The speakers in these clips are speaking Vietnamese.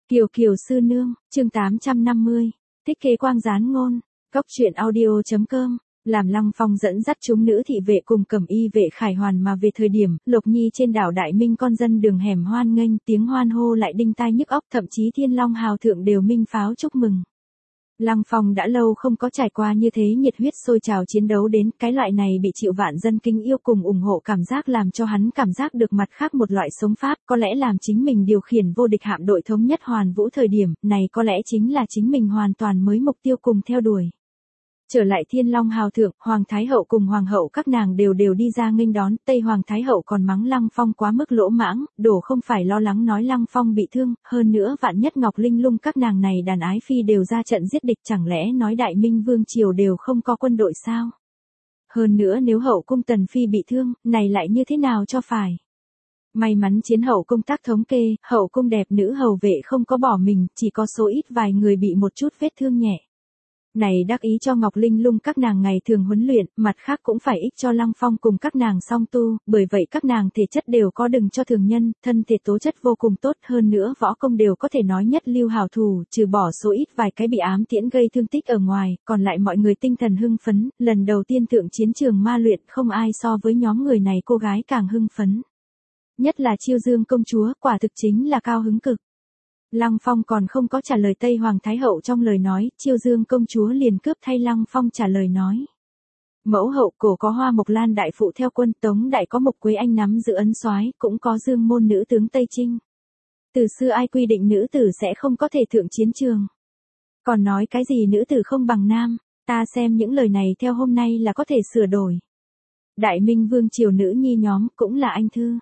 Kiều Kiều sư nương, chương 850. Thích kế quang gián ngôn. Cốc truyện audio.com. Làm Lăng Phong dẫn dắt chúng nữ thị vệ cùng cẩm y vệ khải hoàn mà về thời điểm Lộc Nhi trên đảo Đại Minh con dân đường hẻm hoan nghênh, tiếng hoan hô lại đinh tai nhức óc, thậm chí Thiên Long hào thượng đều minh pháo chúc mừng. Lăng Phong đã lâu không có trải qua như thế nhiệt huyết sôi trào chiến đấu đến, cái loại này bị triệu vạn dân kính yêu cùng ủng hộ cảm giác làm cho hắn cảm giác được mặt khác một loại sống pháp, có lẽ làm chính mình điều khiển vô địch hạm đội thống nhất hoàn vũ thời điểm, này có lẽ chính là chính mình hoàn toàn mới mục tiêu cùng theo đuổi. Trở lại Thiên Long hào thượng, Hoàng Thái Hậu cùng Hoàng Hậu các nàng đều đi ra nghênh đón, Tây Hoàng Thái Hậu còn mắng Lăng Phong quá mức lỗ mãng, đổ không phải lo lắng nói Lăng Phong bị thương, hơn nữa vạn nhất Ngọc Linh Lung các nàng này đàn ái phi đều ra trận giết địch, chẳng lẽ nói Đại Minh Vương Triều đều không có quân đội sao? Hơn nữa nếu hậu cung Tần Phi bị thương, này lại như thế nào cho phải? May mắn chiến hậu công tác thống kê, hậu cung đẹp nữ hầu vệ không có bỏ mình, chỉ có số ít vài người bị một chút vết thương nhẹ. Này đắc ý cho Ngọc Linh Lung các nàng ngày thường huấn luyện, mặt khác cũng phải ích cho Lăng Phong cùng các nàng song tu, bởi vậy các nàng thể chất đều có đừng cho thường nhân, thân thể tố chất vô cùng tốt, hơn nữa võ công đều có thể nói nhất lưu hảo thủ, trừ bỏ số ít vài cái bị ám tiễn gây thương tích ở ngoài, còn lại mọi người tinh thần hưng phấn, lần đầu tiên thượng chiến trường ma luyện không ai so với nhóm người này cô gái càng hưng phấn. Nhất là Chiêu Dương công chúa, quả thực chính là cao hứng cực. Lăng Phong còn không có trả lời Tây Hoàng Thái Hậu trong lời nói, Chiêu Dương công chúa liền cướp thay Lăng Phong trả lời nói. Mẫu hậu, cổ có Hoa Mộc Lan đại phụ theo quân, Tống đại có Mộc Quế Anh nắm giữ ấn soái, cũng có Dương môn nữ tướng Tây Trinh. Từ xưa ai quy định nữ tử sẽ không có thể thượng chiến trường. Còn nói cái gì nữ tử không bằng nam, ta xem những lời này theo hôm nay là có thể sửa đổi. Đại Minh Vương triều nữ nhi nhóm cũng là anh thư.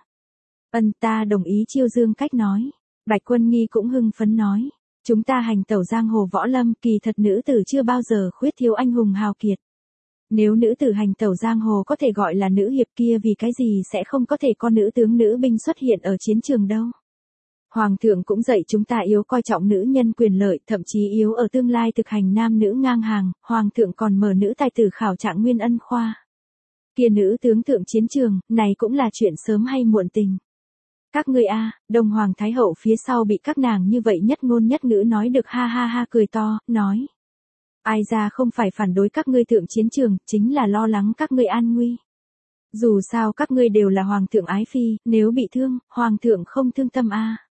Ta đồng ý Chiêu Dương cách nói. Bạch Quân Nghi cũng hưng phấn nói, chúng ta hành tẩu giang hồ võ lâm, kỳ thật nữ tử chưa bao giờ khuyết thiếu anh hùng hào kiệt. Nếu nữ tử hành tẩu giang hồ có thể gọi là nữ hiệp kia, vì cái gì sẽ không có thể có nữ tướng nữ binh xuất hiện ở chiến trường đâu. Hoàng thượng cũng dạy chúng ta yếu coi trọng nữ nhân quyền lợi, thậm chí yếu ở tương lai thực hành nam nữ ngang hàng, Hoàng thượng còn mở nữ tài tử khảo trạng Nguyên Ân khoa. Kia nữ tướng thượng chiến trường, này cũng là chuyện sớm hay muộn tình. Các ngươi Đông Hoàng Thái Hậu phía sau bị các nàng như vậy nhất ngôn nhất ngữ nói được ha ha ha cười to, nói. Ai ra không phải phản đối các ngươi thượng chiến trường, chính là lo lắng các ngươi an nguy. Dù sao các ngươi đều là Hoàng thượng ái phi, nếu bị thương, Hoàng thượng không thương tâm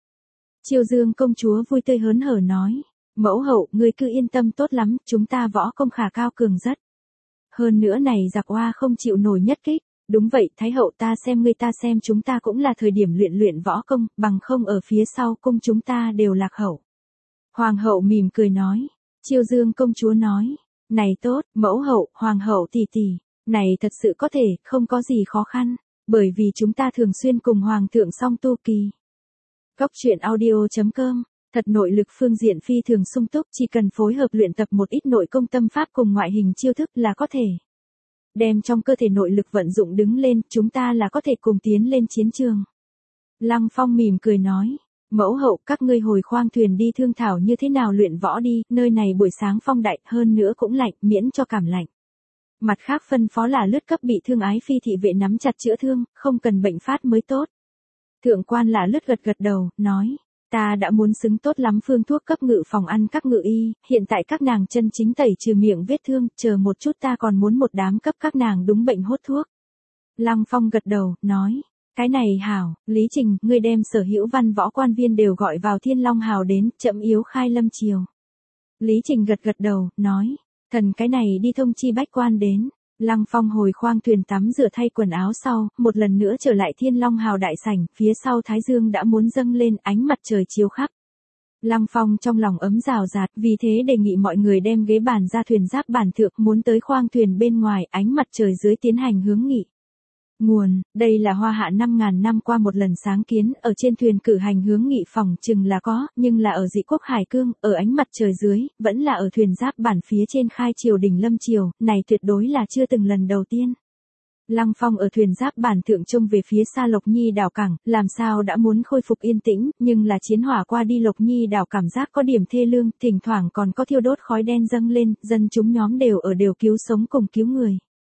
Chiêu Dương công chúa vui tươi hớn hở nói. Mẫu hậu, ngươi cứ yên tâm tốt lắm, chúng ta võ công khả cao cường rất. Hơn nữa này giặc oa không chịu nổi nhất kích. Đúng vậy, Thái Hậu, ta xem ngươi ta xem chúng ta cũng là thời điểm luyện võ công, bằng không ở phía sau cung chúng ta đều lạc hậu. Hoàng hậu mỉm cười nói. Chiêu Dương công chúa nói. Này tốt, mẫu hậu, Hoàng hậu tỷ tỷ, này thật sự có thể, không có gì khó khăn, bởi vì chúng ta thường xuyên cùng Hoàng thượng song tu kỳ. Cốc truyện audio.com. Thật nội lực phương diện phi thường sung túc, chỉ cần phối hợp luyện tập một ít nội công tâm pháp cùng ngoại hình chiêu thức là có thể. Đem trong cơ thể nội lực vận dụng đứng lên, chúng ta là có thể cùng tiến lên chiến trường. Lăng Phong mỉm cười nói, mẫu hậu, các ngươi hồi khoang thuyền đi thương thảo như thế nào luyện võ đi, nơi này buổi sáng phong đại, hơn nữa cũng lạnh, miễn cho cảm lạnh. Mặt khác phân phó là lướt cấp bị thương ái phi thị vệ nắm chặt chữa thương, không cần bệnh phát mới tốt. Thượng quan là lướt gật đầu, nói. Ta đã muốn xứng tốt lắm phương thuốc cấp ngự phòng ăn các ngự y, hiện tại các nàng chân chính tẩy trừ miệng vết thương, chờ một chút ta còn muốn một đám cấp các nàng đúng bệnh hốt thuốc. Lăng Phong gật đầu, nói, cái này hảo, Lý Trình, ngươi đem sở hữu văn võ quan viên đều gọi vào Thiên Long hào đến, chậm yếu khai lâm triều. Lý Trình gật đầu, nói, thần cái này đi thông chi bách quan đến. Lăng Phong hồi khoang thuyền tắm rửa thay quần áo sau, một lần nữa trở lại Thiên Long hào đại sảnh, phía sau Thái Dương đã muốn dâng lên, ánh mặt trời chiếu khắp. Lăng Phong trong lòng ấm rào rạt, vì thế đề nghị mọi người đem ghế bàn ra thuyền giáp bản thượng, muốn tới khoang thuyền bên ngoài, ánh mặt trời dưới tiến hành hướng nghị. Nguồn, đây là Hoa Hạ 5.000 năm qua một lần sáng kiến, ở trên thuyền cử hành hướng nghị phòng chừng là có, nhưng là ở Dị Quốc Hải Cương, ở ánh mặt trời dưới, vẫn là ở thuyền giáp bản phía trên khai triều đình lâm triều, này tuyệt đối là chưa từng lần đầu tiên. Lăng Phong ở thuyền giáp bản thượng trông về phía xa Lộc Nhi đảo cảng, làm sao đã muốn khôi phục yên tĩnh, nhưng là chiến hỏa qua đi Lộc Nhi đảo cảm giác có điểm thê lương, thỉnh thoảng còn có thiêu đốt khói đen dâng lên, dân chúng nhóm đều cứu sống cùng cứu người.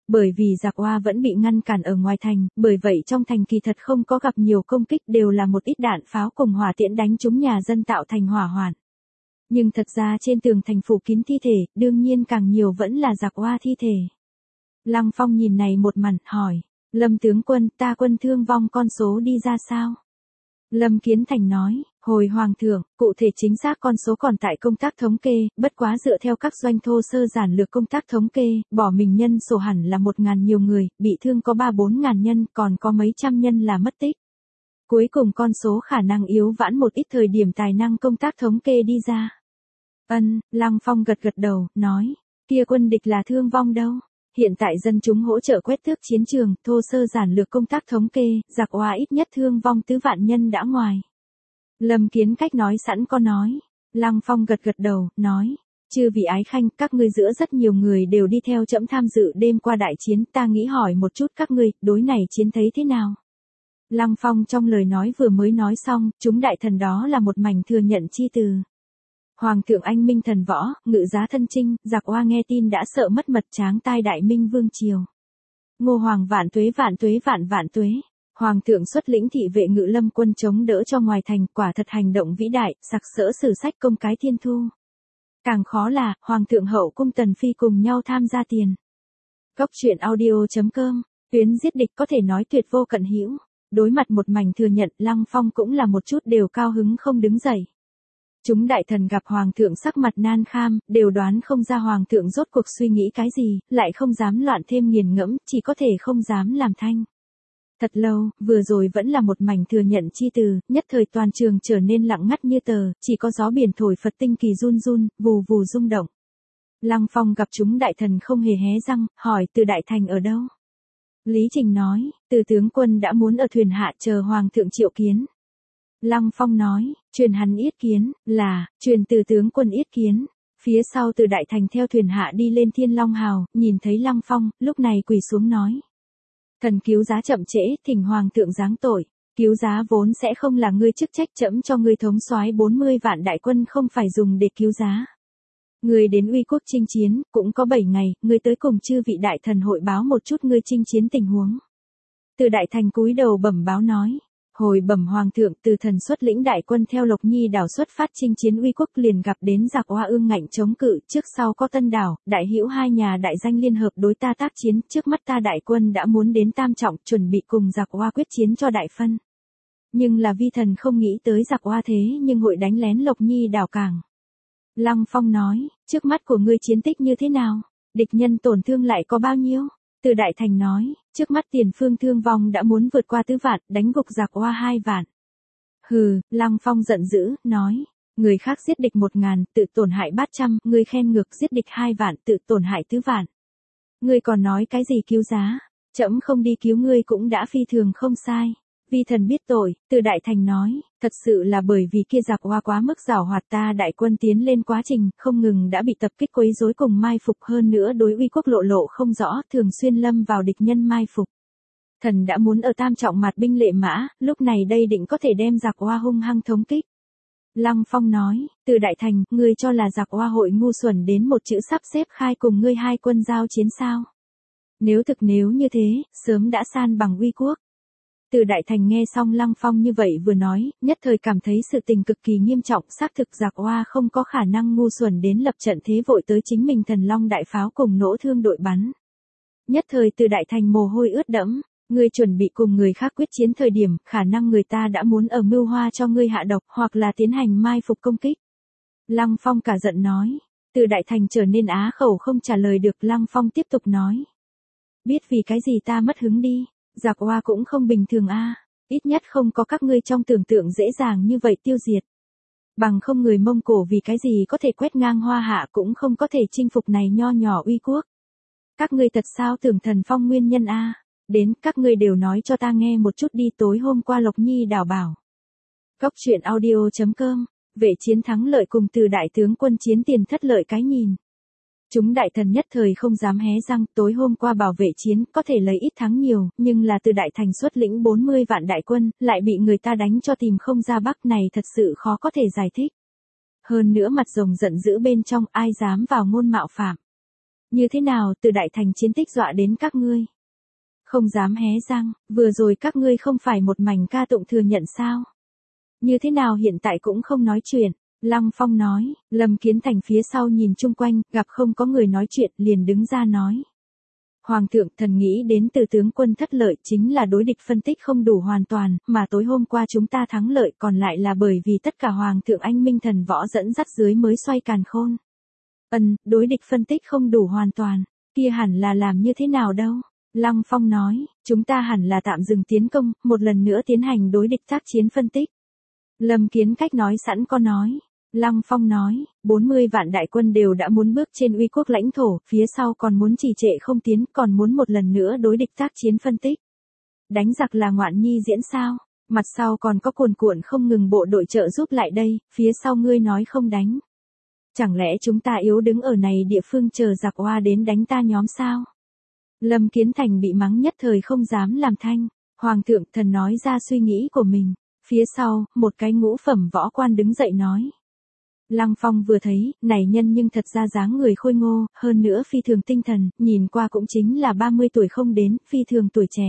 Bởi vì giặc Oa vẫn bị ngăn cản ở ngoài thành, bởi vậy trong thành kỳ thật không có gặp nhiều công kích, đều là một ít đạn pháo cùng hỏa tiễn đánh trúng nhà dân tạo thành hỏa hoạn. Nhưng thật ra trên tường thành phủ kín thi thể, đương nhiên càng nhiều vẫn là giặc Oa thi thể. Lăng Phong nhìn này một màn, hỏi, Lâm tướng quân, ta quân thương vong con số đi ra sao? Lâm Kiến Thành nói, hồi hoàng thượng, cụ thể chính xác con số còn tại công tác thống kê, bất quá dựa theo các doanh thô sơ giản lược công tác thống kê, bỏ mình nhân số hẳn là 1.000 nhiều người, bị thương có 3-4 ngàn nhân, còn có mấy trăm nhân là mất tích. Cuối cùng con số khả năng yếu vãn một ít thời điểm tài năng công tác thống kê đi ra. Lăng Phong gật gật đầu, nói, kia quân địch là thương vong đâu? Hiện tại dân chúng hỗ trợ quét tước chiến trường, thô sơ giản lược công tác thống kê, giặc Oa ít nhất thương vong 4 vạn nhân đã ngoài. Lâm Kiến Cách nói sẵn có nói. Lăng Phong gật gật đầu, nói, chư vị ái khanh, các ngươi giữa rất nhiều người đều đi theo trẫm tham dự đêm qua đại chiến, ta nghĩ hỏi một chút các ngươi, đối này chiến thấy thế nào? Lăng Phong trong lời nói vừa mới nói xong, chúng đại thần đó là một mảnh thừa nhận chi từ. Hoàng thượng anh minh thần võ, ngự giá thân chinh, giặc Oa nghe tin đã sợ mất mật tráng tai đại minh vương triều. Ngô Hoàng vạn tuế vạn tuế vạn vạn tuế. Hoàng thượng xuất lĩnh thị vệ ngự lâm quân chống đỡ cho ngoài thành, quả thật hành động vĩ đại, sặc sỡ sử sách công cái thiên thu. Càng khó là, Hoàng thượng hậu cung Tần Phi cùng nhau tham gia tiền. Góc truyện audio.com, tuyến giết địch có thể nói tuyệt vô cận hữu. Đối mặt một mảnh thừa nhận, Lăng Phong cũng là một chút đều cao hứng không đứng dậy. Chúng đại thần gặp Hoàng thượng sắc mặt nan kham, đều đoán không ra Hoàng thượng rốt cuộc suy nghĩ cái gì, lại không dám loạn thêm nghiền ngẫm, chỉ có thể không dám làm thanh. Thật lâu, vừa rồi vẫn là một mảnh thừa nhận chi từ, nhất thời toàn trường trở nên lặng ngắt như tờ, chỉ có gió biển thổi Phật tinh kỳ run run, vù vù rung động. Lăng Phong gặp chúng đại thần không hề hé răng, hỏi Từ đại thành ở đâu? Lý Trình nói, Từ tướng quân đã muốn ở thuyền hạ chờ Hoàng thượng triệu kiến. Lăng Phong nói, truyền hắn yết kiến, là, truyền Từ tướng quân yết kiến. Phía sau Từ đại thành theo thuyền hạ đi lên Thiên Long Hào, nhìn thấy Lăng Phong, lúc này quỳ xuống nói. Thần cứu giá chậm trễ, thỉnh Hoàng thượng giáng tội. Cứu giá vốn sẽ không là ngươi chức trách, trẫm cho ngươi thống soái 40 vạn đại quân không phải dùng để cứu giá. Ngươi đến uy quốc chinh chiến, cũng có 7 ngày, ngươi tới cùng chư vị đại thần hội báo một chút ngươi chinh chiến tình huống. Từ đại thành cúi đầu bẩm báo nói. Hồi bẩm Hoàng thượng, Từ thần xuất lĩnh đại quân theo Lộc Nhi đảo xuất phát chinh chiến uy quốc, liền gặp đến giặc Oa ương ngạnh chống cự, trước sau có Tân đảo, Đại Hữu hai nhà đại danh liên hợp đối ta tác chiến, trước mắt ta đại quân đã muốn đến Tam Trọng, chuẩn bị cùng giặc Oa quyết chiến cho đại phân. Nhưng là vi thần không nghĩ tới giặc Oa thế nhưng hội đánh lén Lộc Nhi đảo cảng. Lăng Phong nói, trước mắt của ngươi chiến tích như thế nào? Địch nhân tổn thương lại có bao nhiêu? Từ đại thành nói, trước mắt tiền phương thương vong đã muốn vượt qua 4 vạn, đánh gục giặc Oa 2 vạn. Hừ, Lăng Phong giận dữ, nói, người khác giết địch 1.000, tự tổn hại 300, ngươi khen ngược giết địch 2 vạn, tự tổn hại 4 vạn. Ngươi còn nói cái gì cứu giá? Trẫm không đi cứu ngươi cũng đã phi thường không sai. Vi thần biết tội, Từ đại thành nói, thật sự là bởi vì kia giặc Oa quá mức giảo hoạt, ta đại quân tiến lên quá trình, không ngừng đã bị tập kích quấy rối cùng mai phục, hơn nữa đối uy quốc lộ không rõ, thường xuyên lâm vào địch nhân mai phục. Thần đã muốn ở Tam Trọng mặt binh lệ mã, lúc này đây định có thể đem giặc Oa hung hăng thống kích. Lăng Phong nói, Từ đại thành, ngươi cho là giặc Oa hội ngu xuẩn đến một chữ sắp xếp khai cùng ngươi hai quân giao chiến sao? Nếu như thế, sớm đã san bằng uy quốc. Từ đại thành nghe xong Lăng Phong như vậy vừa nói, nhất thời cảm thấy sự tình cực kỳ nghiêm trọng, xác thực giặc Oa không có khả năng ngu xuẩn đến lập trận thế vội tới chính mình Thần Long đại pháo cùng nỗ thương đội bắn. Nhất thời Từ đại thành mồ hôi ướt đẫm, ngươi chuẩn bị cùng người khác quyết chiến thời điểm, khả năng người ta đã muốn ở mưu hoa cho ngươi hạ độc, hoặc là tiến hành mai phục công kích. Lăng Phong cả giận nói, Từ đại thành trở nên á khẩu không trả lời được. Lăng Phong tiếp tục nói, biết vì cái gì ta mất hứng đi. Giặc Oa cũng không bình thường a, ít nhất không có các ngươi trong tưởng tượng dễ dàng như vậy tiêu diệt. Bằng không người Mông Cổ vì cái gì có thể quét ngang Hoa Hạ cũng không có thể chinh phục này nho nhỏ uy quốc. Các ngươi thật sao tưởng Thần Phong nguyên nhân a? Đến các ngươi đều nói cho ta nghe một chút đi. Tối hôm qua Lộc Nhi đảo bảo. Góc truyện audio.com, vệ chiến thắng lợi cùng Từ đại tướng quân chiến tiền thất lợi cái nhìn. Chúng đại thần nhất thời không dám hé răng, tối hôm qua bảo vệ chiến, có thể lấy ít thắng nhiều, nhưng là Từ đại thành xuất lĩnh 40 vạn đại quân, lại bị người ta đánh cho tìm không ra bắc, này thật sự khó có thể giải thích. Hơn nữa mặt rồng giận dữ bên trong, ai dám vào ngôn mạo phạm. Như thế nào từ đại thành chiến tích dọa đến các ngươi? Không dám hé răng, vừa rồi các ngươi không phải một mảnh ca tụng thừa nhận sao? Như thế nào hiện tại cũng không nói chuyện? Lăng Phong nói, Lâm Kiến Thành phía sau nhìn chung quanh, gặp không có người nói chuyện, liền đứng ra nói. Hoàng thượng, thần nghĩ đến từ tướng quân thất lợi chính là đối địch phân tích không đủ hoàn toàn, mà tối hôm qua chúng ta thắng lợi còn lại là bởi vì tất cả hoàng thượng anh minh thần võ dẫn dắt dưới mới xoay càn khôn. Đối địch phân tích không đủ hoàn toàn, kia hẳn là làm như thế nào đâu? Lăng Phong nói, chúng ta hẳn là tạm dừng tiến công, một lần nữa tiến hành đối địch tác chiến phân tích. Lâm Kiến Cách nói sẵn có nói. Lăng Phong nói, 40 vạn đại quân đều đã muốn bước trên uy quốc lãnh thổ, phía sau còn muốn trì trệ không tiến, còn muốn một lần nữa đối địch tác chiến phân tích. Đánh giặc là ngoạn nhi diễn sao? Mặt sau còn có cuồn cuộn không ngừng bộ đội trợ giúp lại đây, phía sau ngươi nói không đánh. Chẳng lẽ chúng ta yếu đứng ở này địa phương chờ giặc oa đến đánh ta nhóm sao? Lâm Kiến Thành bị mắng nhất thời không dám làm thanh. Hoàng thượng, thần nói ra suy nghĩ của mình. Phía sau, một cái ngũ phẩm võ quan đứng dậy nói. Lăng Phong vừa thấy, này nhân nhưng thật ra dáng người khôi ngô, hơn nữa phi thường tinh thần, nhìn qua cũng chính là 30 tuổi không đến, phi thường tuổi trẻ.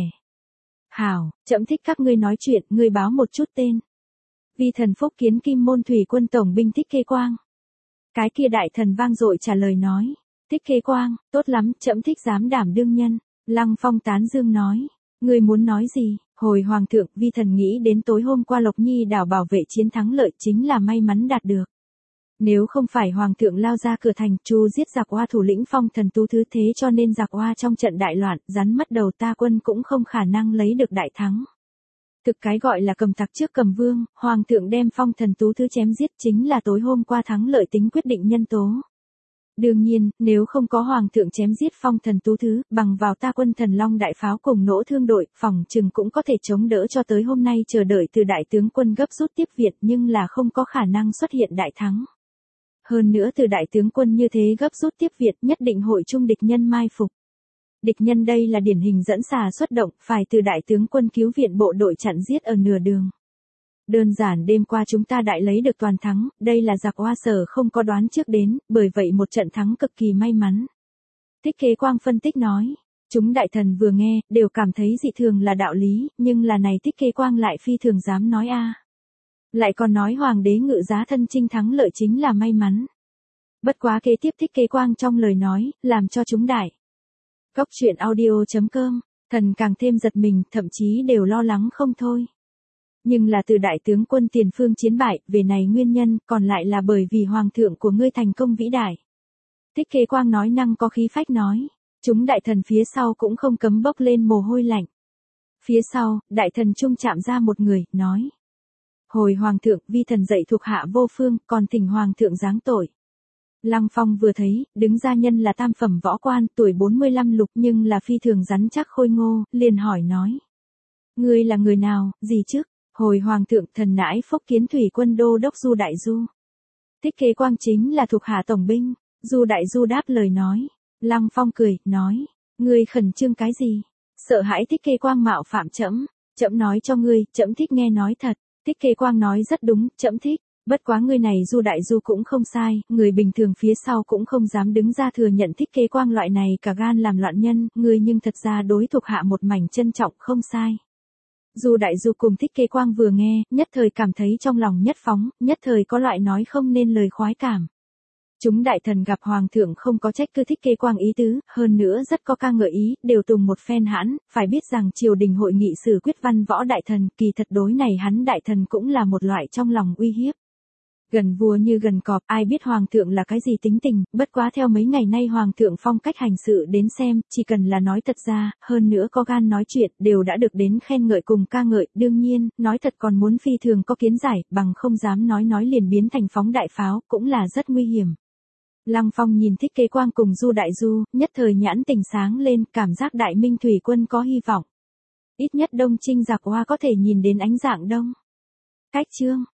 Hảo, trẫm thích các ngươi nói chuyện, ngươi báo một chút tên. Vi thần Phúc Kiến Kim Môn Thủy Quân Tổng binh Thích Khê Quang. Cái kia đại thần vang dội trả lời nói. Thích Khê Quang, tốt lắm, trẫm thích dám đảm đương nhân. Lăng Phong tán dương nói. Ngươi muốn nói gì? Hồi hoàng thượng, vi thần nghĩ đến tối hôm qua Lộc Nhi đảo bảo vệ chiến thắng lợi chính là may mắn đạt được. Nếu không phải hoàng thượng lao ra cửa thành, chu giết giặc oa thủ lĩnh Phong Thần Tú thứ thế cho nên giặc oa trong trận đại loạn, rắn mất đầu ta quân cũng không khả năng lấy được đại thắng. Thực cái gọi là cầm tặc trước cầm vương, hoàng thượng đem Phong Thần Tú thứ chém giết chính là tối hôm qua thắng lợi tính quyết định nhân tố. Đương nhiên, nếu không có hoàng thượng chém giết Phong Thần Tú thứ, bằng vào ta quân Thần Long đại pháo cùng nỗ thương đội, phòng chừng cũng có thể chống đỡ cho tới hôm nay chờ đợi từ đại tướng quân gấp rút tiếp viện nhưng là không có khả năng xuất hiện đại thắng. Hơn nữa từ đại tướng quân như thế gấp rút tiếp viện nhất định hội trung địch nhân mai phục. Địch nhân đây là điển hình dẫn xà xuất động, phải từ đại tướng quân cứu viện bộ đội chặn giết ở nửa đường. Đơn giản đêm qua chúng ta đại lấy được toàn thắng, đây là giặc oa sở không có đoán trước đến, bởi vậy một trận thắng cực kỳ may mắn. Thích Khê Quang phân tích nói, chúng đại thần vừa nghe, đều cảm thấy dị thường là đạo lý, nhưng là này Thích Khê Quang lại phi thường dám nói a. Lại còn nói hoàng đế ngự giá thân chinh thắng lợi chính là may mắn. Bất quá kế tiếp Thích Khê Quang trong lời nói, làm cho chúng đại. Góc truyện audio.com, thần càng thêm giật mình, thậm chí đều lo lắng không thôi. Nhưng là từ đại tướng quân tiền phương chiến bại, về này nguyên nhân, còn lại là bởi vì hoàng thượng của ngươi thành công vĩ đại. Thích Khê Quang nói năng có khí phách nói, chúng đại thần phía sau cũng không cấm bốc lên mồ hôi lạnh. Phía sau, đại thần trung chạm ra một người, nói. Hồi hoàng thượng, vi thần dạy thuộc hạ vô phương, còn thỉnh hoàng thượng giáng tội. Lăng Phong vừa thấy, đứng ra nhân là tam phẩm võ quan, tuổi 45 lục nhưng là phi thường rắn chắc khôi ngô, liền hỏi nói. Ngươi là người nào, gì chứ? Hồi hoàng thượng, thần nãi Phúc Kiến Thủy Quân đô đốc Du Đại Du. Thích Khê Quang chính là thuộc hạ tổng binh. Du Đại Du đáp lời nói. Lăng Phong cười, nói. Ngươi khẩn trương cái gì? Sợ hãi Thích Khê Quang mạo phạm trẫm. Trẫm nói cho ngươi, trẫm thích nghe nói thật. Thích Khê Quang nói rất đúng, trẫm thích. Bất quá ngươi này Du Đại Du cũng không sai, người bình thường phía sau cũng không dám đứng ra thừa nhận Thích Khê Quang loại này cả gan làm loạn nhân, ngươi nhưng thật ra đối thuộc hạ một mảnh trân trọng không sai. Du Đại Du cùng Thích Khê Quang vừa nghe, nhất thời cảm thấy trong lòng nhất phóng, nhất thời có loại nói không nên lời khoái cảm. Chúng đại thần gặp hoàng thượng không có trách cứ Thích Khê Quang ý tứ, hơn nữa rất có ca ngợi ý, đều tùng một phen hãn, phải biết rằng triều đình hội nghị xử quyết văn võ đại thần, kỳ thật đối này hắn đại thần cũng là một loại trong lòng uy hiếp. Gần vua như gần cọp, ai biết hoàng thượng là cái gì tính tình, bất quá theo mấy ngày nay hoàng thượng phong cách hành sự đến xem, chỉ cần là nói thật ra, hơn nữa có gan nói chuyện, đều đã được đến khen ngợi cùng ca ngợi, đương nhiên, nói thật còn muốn phi thường có kiến giải, bằng không dám nói liền biến thành phóng đại pháo, cũng là rất nguy hiểm. Lăng Phong nhìn Thích Khê Quang cùng Du Đại Du, nhất thời nhãn tình sáng lên, cảm giác đại minh thủy quân có hy vọng. Ít nhất Đông Trinh giặc oa có thể nhìn đến ánh dạng đông. Cách chương